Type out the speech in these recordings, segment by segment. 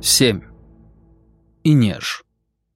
7. Инеж.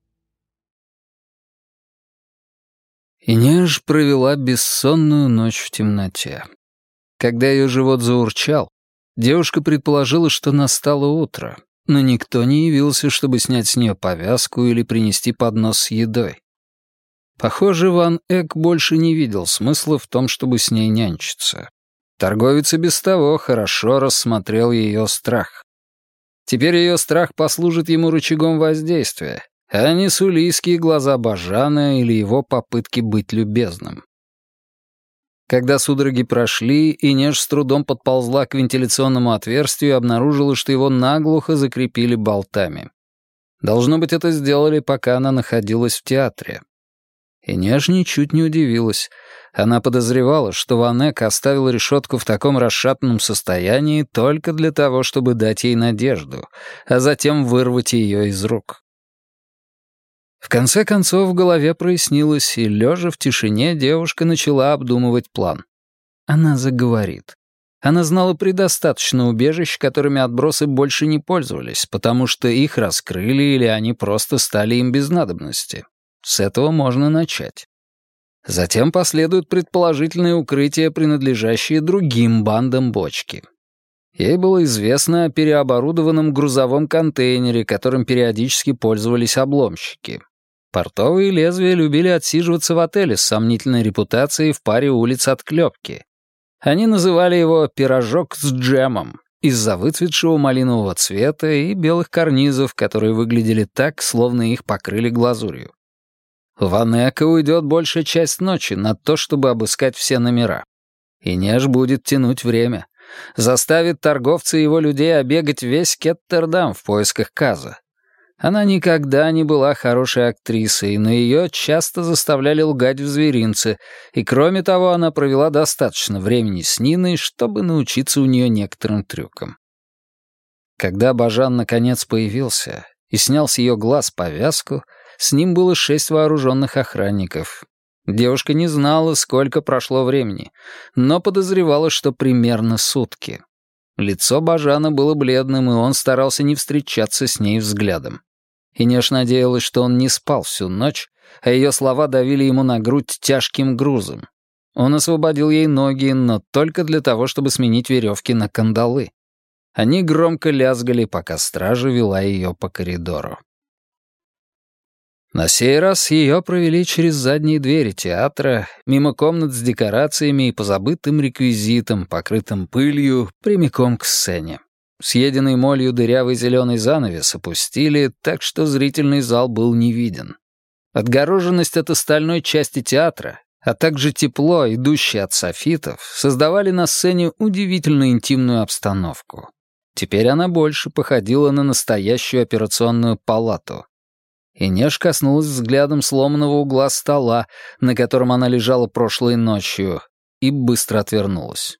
Инеж провела бессонную ночь в темноте. Когда ее живот заурчал, девушка предположила, что настало утро, но никто не явился, чтобы снять с нее повязку или принести поднос с едой. Похоже, Ван Эк больше не видел смысла в том, чтобы с ней нянчиться. Торговец и без того хорошо рассмотрел ее страх. Теперь ее страх послужит ему рычагом воздействия, а не сулийские глаза Бажана или его попытки быть любезным. Когда судороги прошли, Инеж с трудом подползла к вентиляционному отверстию и обнаружила, что его наглухо закрепили болтами. Должно быть, это сделали, пока она находилась в театре. Инеж ничуть не удивилась. Она подозревала, что Ван Эк оставил решетку в таком расшатанном состоянии только для того, чтобы дать ей надежду, а затем вырвать ее из рук. В конце концов в голове прояснилось, и, лежа в тишине, девушка начала обдумывать план. Она заговорит. Она знала предостаточно убежищ, которыми отбросы больше не пользовались, потому что их раскрыли или они просто стали им без надобности. С этого можно начать. Затем последуют предположительные укрытия, принадлежащие другим бандам бочки. Ей было известно о переоборудованном грузовом контейнере, которым периодически пользовались обломщики. Портовые лезвия любили отсиживаться в отеле с сомнительной репутацией в паре улиц от Клёпки. Они называли его «пирожок с джемом» из-за выцветшего малинового цвета и белых карнизов, которые выглядели так, словно их покрыли глазурью. У Ван Эка уйдет большая часть ночи на то, чтобы обыскать все номера. Инеж будет тянуть время. Заставит торговца и его людей обегать весь Кеттердам в поисках Каза. Она никогда не была хорошей актрисой, но ее часто заставляли лгать в зверинце, и кроме того она провела достаточно времени с Ниной, чтобы научиться у нее некоторым трюкам. Когда Бажан наконец появился и снял с ее глаз повязку, с ним было 6 вооруженных охранников. Девушка не знала, сколько прошло времени, но подозревала, что примерно сутки. Лицо Бажана было бледным, и он старался не встречаться с ней взглядом. Инеж надеялась, что он не спал всю ночь, а ее слова давили ему на грудь тяжким грузом. Он освободил ей ноги, но только для того, чтобы сменить веревки на кандалы. Они громко лязгали, пока стража вела ее по коридору. На сей раз ее провели через задние двери театра, мимо комнат с декорациями и позабытым реквизитом, покрытым пылью, прямиком к сцене. Съеденный молью дырявый зеленый занавес опустили, так что зрительный зал был не виден. Отгороженность от остальной части театра, а также тепло, идущее от софитов, создавали на сцене удивительно интимную обстановку. Теперь она больше походила на настоящую операционную палату. Инеж коснулась взглядом сломанного угла стола, на котором она лежала прошлой ночью, и быстро отвернулась.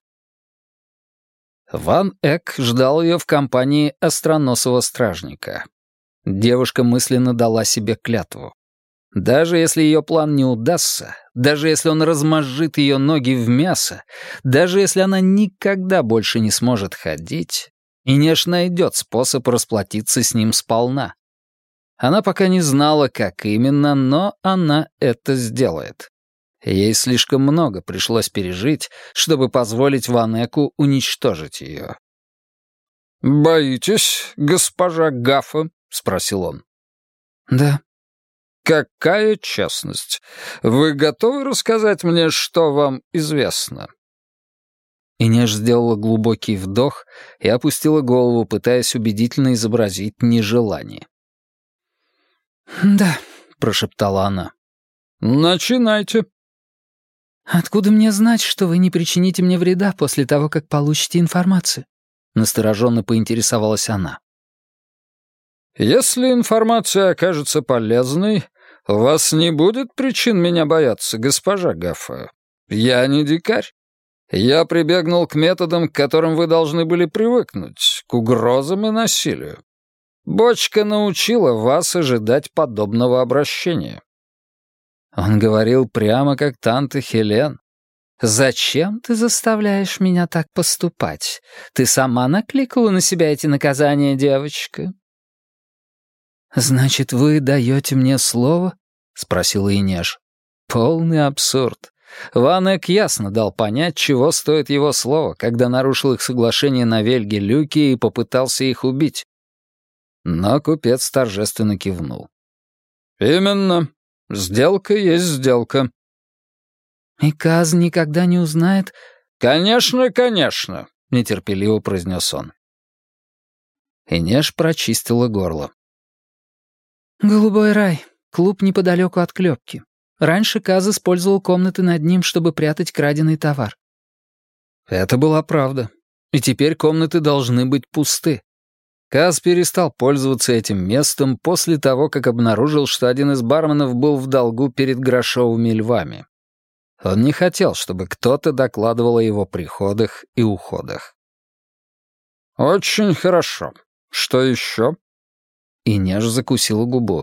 Ван Эк ждал ее в компании остроносого стражника. Девушка мысленно дала себе клятву. Даже если ее план не удастся, даже если он размозжит ее ноги в мясо, даже если она никогда больше не сможет ходить, Инеж найдет способ расплатиться с ним сполна. Она пока не знала, как именно, но она это сделает. Ей слишком много пришлось пережить, чтобы позволить Ван Эку уничтожить ее. «Боитесь, госпожа Гафа?» — спросил он. «Да». «Какая честность? Вы готовы рассказать мне, что вам известно?» Инеж сделала глубокий вдох и опустила голову, пытаясь убедительно изобразить нежелание. «Да», — прошептала она. «Начинайте». «Откуда мне знать, что вы не причините мне вреда после того, как получите информацию?» Настороженно поинтересовалась она. «Если информация окажется полезной, у вас не будет причин меня бояться, госпожа Гафа. Я не дикарь. Я прибегнул к методам, к которым вы должны были привыкнуть, к угрозам и насилию. Бочка научила вас ожидать подобного обращения». Он говорил прямо как Танта Хелен. «Зачем ты заставляешь меня так поступать? Ты сама накликала на себя эти наказания, девочка?» «Значит, вы даете мне слово?» — спросила Инеж. Полный абсурд. Ван Эк ясно дал понять, чего стоит его слово, когда нарушил их соглашение на Вельге-Люке и попытался их убить. Но купец торжественно кивнул. «Именно. Сделка есть сделка». «И Каз никогда не узнает...» «Конечно, конечно», — нетерпеливо произнес он. Инеж прочистила горло. «Голубой рай. Клуб неподалеку от клепки. Раньше Каз использовал комнаты над ним, чтобы прятать краденый товар». Это была правда. И теперь комнаты должны быть пусты. Каз перестал пользоваться этим местом после того, как обнаружил, что один из барменов был в долгу перед грошовыми львами. Он не хотел, чтобы кто-то докладывал о его приходах и уходах. «Очень хорошо. Что еще?» Инеж закусила губу.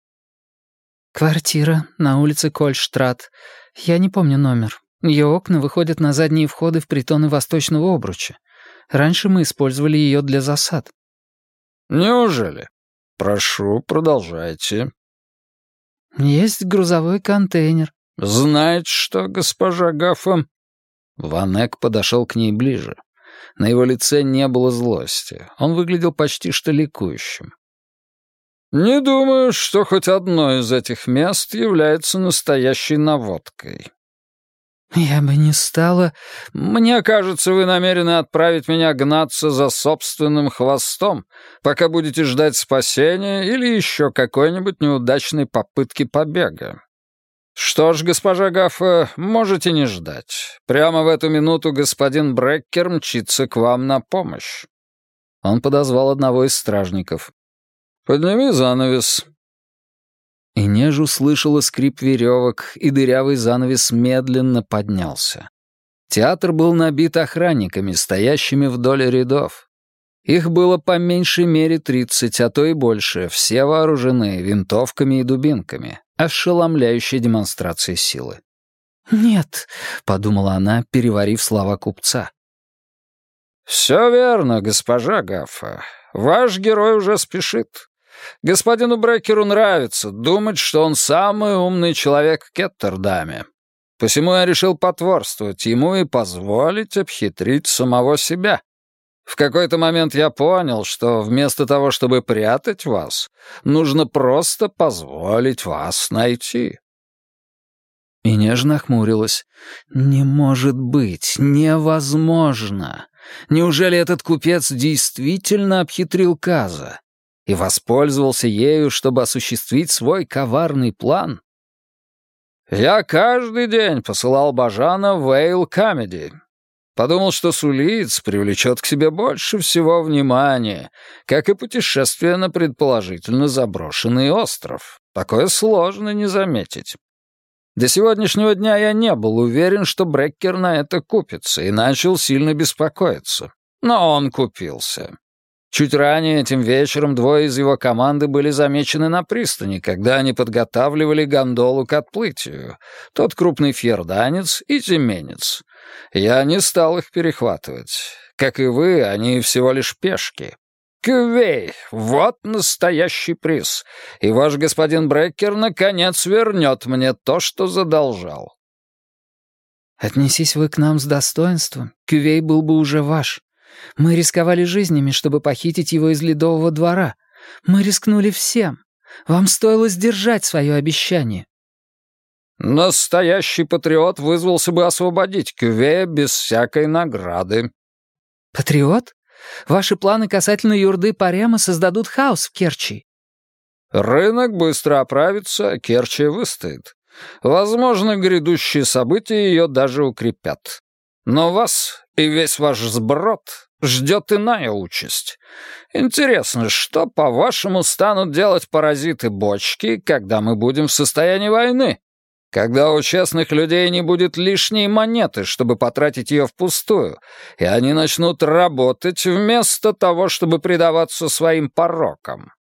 «Квартира на улице Кольштрат. Я не помню номер. Ее окна выходят на задние входы в притоны Восточного Обруча. Раньше мы использовали ее для засад». «Неужели? Прошу, продолжайте». «Есть грузовой контейнер». «Знаете что, госпожа Гаффа?» Ван Эк подошел к ней ближе. На его лице не было злости. Он выглядел почти что ликующим. «Не думаю, что хоть одно из этих мест является настоящей наводкой». «Я бы не стала...» «Мне кажется, вы намерены отправить меня гнаться за собственным хвостом, пока будете ждать спасения или еще какой-нибудь неудачной попытки побега. Что ж, госпожа Гаффа, можете не ждать. Прямо в эту минуту господин Бреккер мчится к вам на помощь». Он подозвал одного из стражников. «Подними занавес». Инеж услышала скрип веревок, и дырявый занавес медленно поднялся. Театр был набит охранниками, стоящими вдоль рядов. Их было по меньшей мере 30, а то и больше, все вооружены винтовками и дубинками, ошеломляющей демонстрацией силы. «Нет», — подумала она, переварив слова купца. «Все верно, госпожа Гаффа. Ваш герой уже спешит. Господину Бреккеру нравится думать, что он самый умный человек в Кеттердаме. Посему я решил потворствовать ему и позволить обхитрить самого себя. В какой-то момент я понял, что вместо того, чтобы прятать вас, нужно просто позволить вас найти». И нежно нахмурилась. «Не может быть, невозможно. Неужели этот купец действительно обхитрил Каза и воспользовался ею, чтобы осуществить свой коварный план? Я каждый день посылал Бажана в Эйл Камеди. Подумал, что Сулиц привлечет к себе больше всего внимания, как и путешествие на предположительно заброшенный остров. Такое сложно не заметить. До сегодняшнего дня я не был уверен, что Бреккер на это купится, и начал сильно беспокоиться. Но он купился. Чуть ранее этим вечером двое из его команды были замечены на пристани, когда они подготавливали гондолу к отплытию. Тот крупный фьерданец и теменец. Я не стал их перехватывать. Как и вы, они всего лишь пешки. Кювей, вот настоящий приз. И ваш господин Бреккер наконец вернет мне то, что задолжал. «Отнесись вы к нам с достоинством, Кювей был бы уже ваш. Мы рисковали жизнями, чтобы похитить его из Ледового двора. Мы рискнули всем. Вам стоило сдержать свое обещание». Настоящий патриот вызвался бы освободить Кювея без всякой награды. «Патриот? Ваши планы касательно юрды Парема создадут хаос в Керчи». Рынок быстро оправится, а Керчи выстоит. Возможно, грядущие события ее даже укрепят. Но вас и весь ваш сброд ждет иная участь. Интересно, что, по-вашему, станут делать паразиты-бочки, когда мы будем в состоянии войны? Когда у честных людей не будет лишней монеты, чтобы потратить ее впустую, и они начнут работать вместо того, чтобы предаваться своим порокам.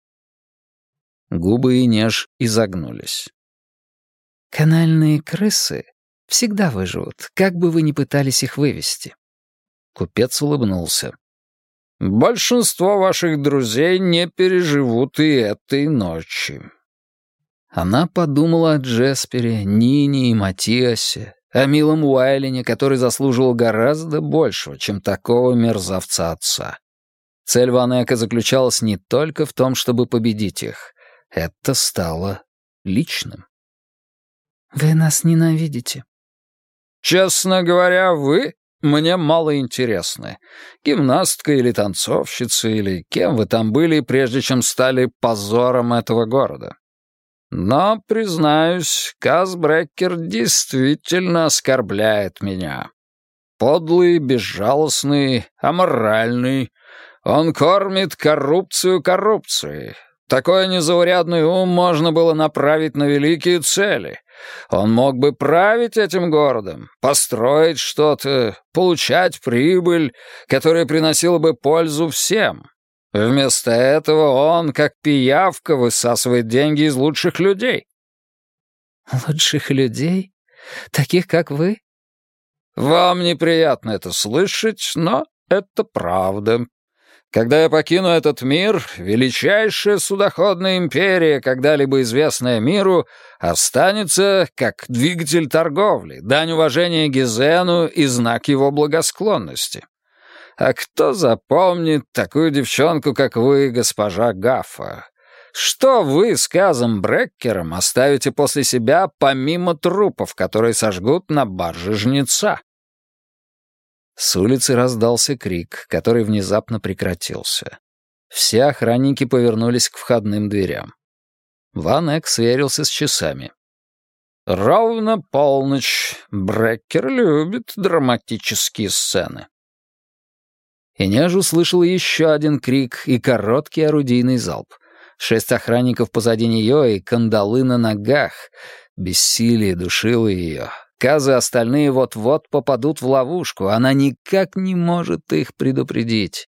Губы Инеж изогнулись. «Канальные крысы всегда выживут, как бы вы ни пытались их вывести». Купец улыбнулся. Большинство ваших друзей не переживут и этой ночи». Она подумала о Джеспере, Нине и Матиасе, о милом Уайлине, который заслуживал гораздо большего, чем такого мерзавца отца. Цель Ван Эка заключалась не только в том, чтобы победить их. Это стало личным. «Вы нас ненавидите». «Честно говоря, вы мне мало интересны. Гимнастка или танцовщица, или кем вы там были, прежде чем стали позором этого города. Но, признаюсь, Каз Бреккер действительно оскорбляет меня. Подлый, безжалостный, аморальный. Он кормит коррупцию коррупцией. Такой незаурядный ум можно было направить на великие цели. Он мог бы править этим городом, построить что-то, получать прибыль, которая приносила бы пользу всем. Вместо этого он, как пиявка, высасывает деньги из лучших людей». «Лучших людей? Таких, как вы?» «Вам неприятно это слышать, но это правда. Когда я покину этот мир, величайшая судоходная империя, когда-либо известная миру, останется как двигатель торговли, дань уважения Гизену и знак его благосклонности. А кто запомнит такую девчонку, как вы, госпожа Гаффа? Что вы с Казом Бреккером оставите после себя, помимо трупов, которые сожгут на барже жнеца?» С улицы раздался крик, который внезапно прекратился. Все охранники повернулись к входным дверям. Ван Эк сверился с часами. «Ровно полночь. Бреккер любит драматические сцены». Инеж услышала еще один крик и короткий орудийный залп. 6 охранников позади нее и кандалы на ногах. Бессилие душило ее. Каз и остальные вот-вот попадут в ловушку. Она никак не может их предупредить.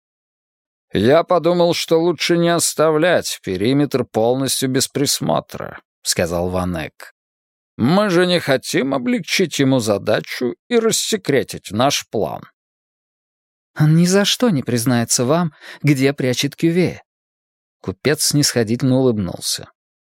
«Я подумал, что лучше не оставлять периметр полностью без присмотра», — сказал Ван Эк. «Мы же не хотим облегчить ему задачу и рассекретить наш план». «Он ни за что не признается вам, где прячет Кювея». Купец снисходительно улыбнулся.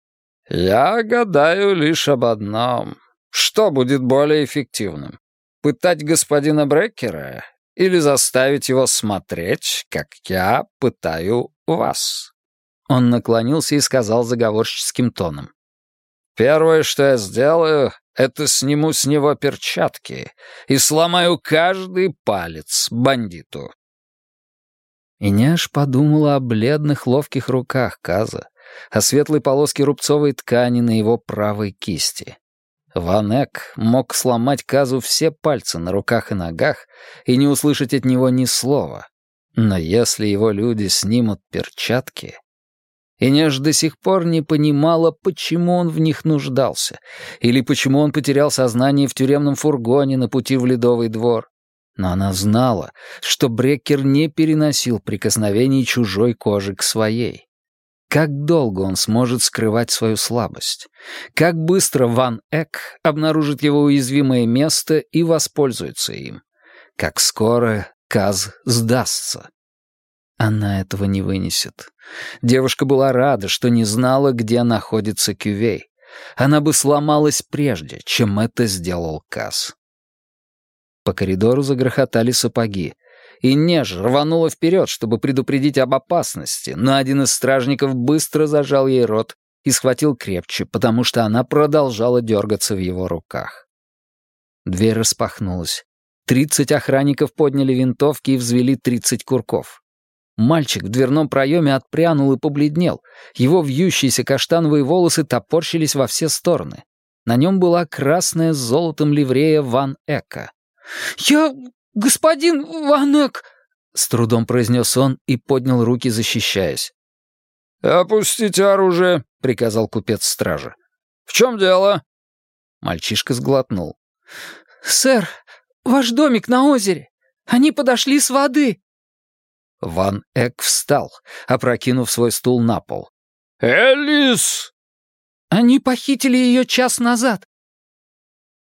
«Я гадаю лишь об одном. Что будет более эффективным? Пытать господина Бреккера или заставить его смотреть, как я пытаю вас?» Он наклонился и сказал заговорщическим тоном. «Первое, что я сделаю, это сниму с него перчатки и сломаю каждый палец бандиту». Инеж подумала о бледных ловких руках Каза, о светлой полоске рубцовой ткани на его правой кисти. Ван Эк мог сломать Казу все пальцы на руках и ногах и не услышать от него ни слова. Но если его люди снимут перчатки... Инеж до сих пор не понимала, почему он в них нуждался, или почему он потерял сознание в тюремном фургоне на пути в Ледовый двор. Но она знала, что Бреккер не переносил прикосновений чужой кожи к своей. Как долго он сможет скрывать свою слабость? Как быстро Ван Эк обнаружит его уязвимое место и воспользуется им? Как скоро Каз сдастся? Она этого не вынесет. Девушка была рада, что не знала, где находится Кювей. Она бы сломалась прежде, чем это сделал Каз. По коридору загрохотали сапоги. Инеж рванула вперед, чтобы предупредить об опасности, но один из стражников быстро зажал ей рот и схватил крепче, потому что она продолжала дергаться в его руках. Дверь распахнулась. 30 охранников подняли винтовки и взвели 30 курков. Мальчик в дверном проеме отпрянул и побледнел. Его вьющиеся каштановые волосы топорщились во все стороны. На нем была красная с золотом ливрея Ван Эка. «Я... господин Ван Эк!» — с трудом произнес он и поднял руки, защищаясь. «Опустите оружие», — приказал купец стражи. «В чем дело?» Мальчишка сглотнул. «Сэр, ваш домик на озере. Они подошли с воды». Ван Эк встал, опрокинув свой стул на пол. «Элис!» «Они похитили ее час назад».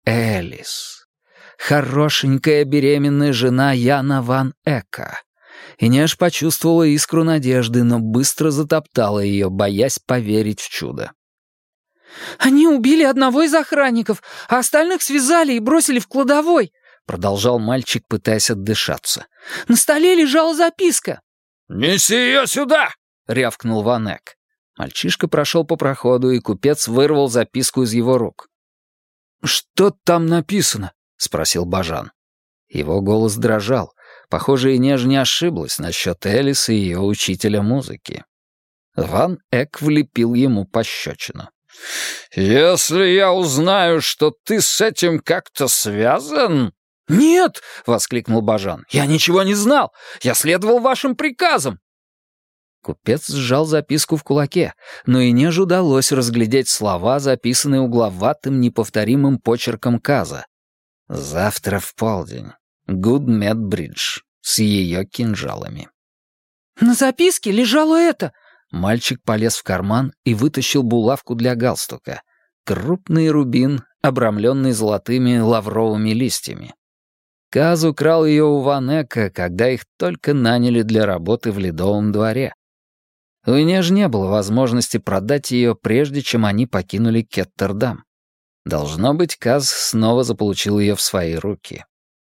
Элис. Хорошенькая беременная жена Яна Ван Эка. Инеш почувствовала искру надежды, но быстро затоптала ее, боясь поверить в чудо. «Они убили одного из охранников, а остальных связали и бросили в кладовой», — продолжал мальчик, пытаясь отдышаться. «На столе лежала записка». «Неси ее сюда!» — рявкнул Ван Эк. Мальчишка прошел по проходу, и купец вырвал записку из его рук. «Что там написано?» — спросил Бажан. Его голос дрожал. Похоже, Инеж не ошиблась насчет Элис и ее учителя музыки. Ван Эк влепил ему пощечину. «Если я узнаю, что ты с этим как-то связан...» «Нет!» — воскликнул Бажан. «Я ничего не знал! Я следовал вашим приказам!» Купец сжал записку в кулаке, но Инеж удалось разглядеть слова, записанные угловатым, неповторимым почерком Каза. «Завтра в полдень. Гудмедбридж с ее кинжалами». «На записке лежало это!» Мальчик полез в карман и вытащил булавку для галстука. Крупный рубин, обрамленный золотыми лавровыми листьями. Каз украл ее у Ван Эка, когда их только наняли для работы в Ледовом дворе. У Инеж не было возможности продать ее, прежде чем они покинули Кеттердам. Должно быть, Каз снова заполучил ее в свои руки.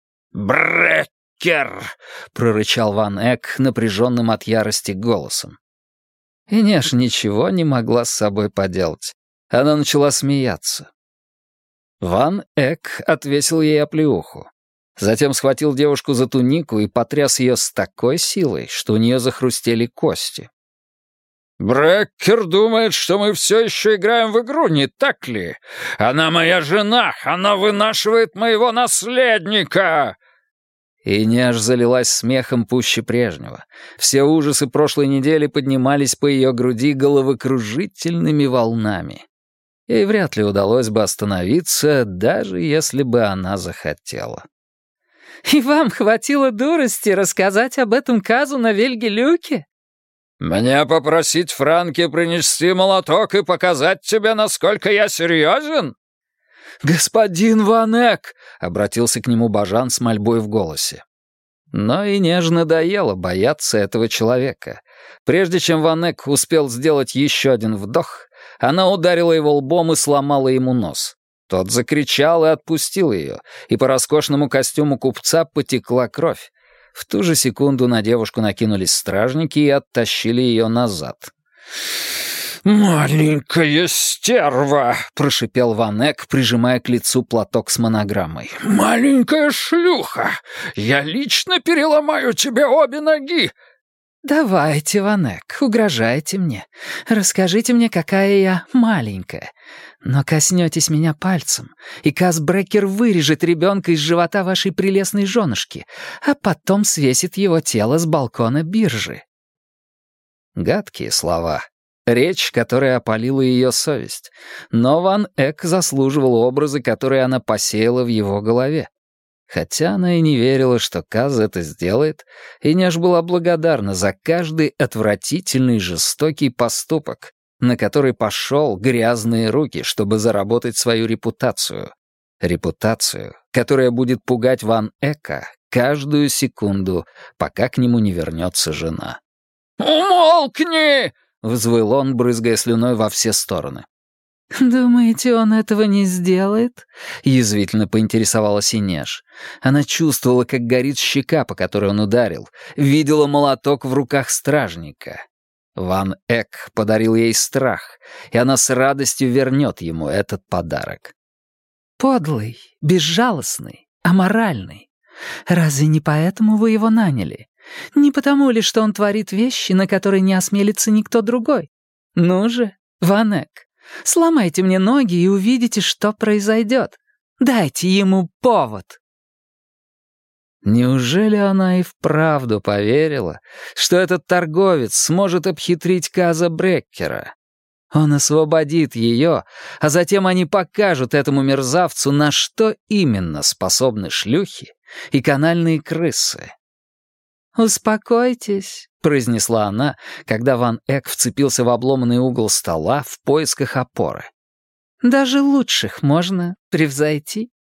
«Бреккер!» — прорычал Ван Эк напряженным от ярости голосом. Инеж ничего не могла с собой поделать. Она начала смеяться. Ван Эк отвесил ей оплеуху. Затем схватил девушку за тунику и потряс ее с такой силой, что у нее захрустели кости. «Бреккер думает, что мы все еще играем в игру, не так ли? Она моя жена, она вынашивает моего наследника!» Инеж залилась смехом пуще прежнего. Все ужасы прошлой недели поднимались по ее груди головокружительными волнами. Ей вряд ли удалось бы остановиться, даже если бы она захотела. «И вам хватило дурости рассказать об этом Казу на Вельге-Люке?» «Мне попросить Франки принести молоток и показать тебе, насколько я серьезен?» «Господин Ван Эк!» — обратился к нему Бажан с мольбой в голосе. Но Инеж надоело бояться этого человека. Прежде чем Ван Эк успел сделать еще один вдох, она ударила его лбом и сломала ему нос. Тот закричал и отпустил ее, и по роскошному костюму купца потекла кровь. В ту же секунду на девушку накинулись стражники и оттащили ее назад. «Маленькая стерва!» — прошипел Ван Эк, прижимая к лицу платок с монограммой. «Маленькая шлюха! Я лично переломаю тебе обе ноги!» «Давайте, Ван Эк, угрожайте мне. Расскажите мне, какая я маленькая. Но коснетесь меня пальцем, и Каз Бреккер вырежет ребенка из живота вашей прелестной женушки, а потом свесит его тело с балкона биржи». Гадкие слова. Речь, которая опалила ее совесть. Но Ван Эк заслуживал образы, которые она посеяла в его голове. Хотя она и не верила, что Каз это сделает, Инеж была благодарна за каждый отвратительный и жестокий поступок, на который пошел грязные руки, чтобы заработать свою репутацию. Репутацию, которая будет пугать Ван Эка каждую секунду, пока к нему не вернется жена. «Умолкни!» — взвыл он, брызгая слюной во все стороны. «Думаете, он этого не сделает?» — язвительно поинтересовалась Инеж. Она чувствовала, как горит щека, по которой он ударил, видела молоток в руках стражника. Ван Эк подарил ей страх, и она с радостью вернет ему этот подарок. «Подлый, безжалостный, аморальный. Разве не поэтому вы его наняли? Не потому ли, что он творит вещи, на которые не осмелится никто другой? Ну же, Ван Эк, сломайте мне ноги и увидите, что произойдет. Дайте ему повод». Неужели она и вправду поверила, что этот торговец сможет обхитрить Каза Бреккера? Он освободит ее, а затем они покажут этому мерзавцу, на что именно способны шлюхи и канальные крысы. «Успокойтесь», — произнесла она, когда Ван Эк вцепился в обломанный угол стола в поисках опоры. «Даже лучших можно превзойти».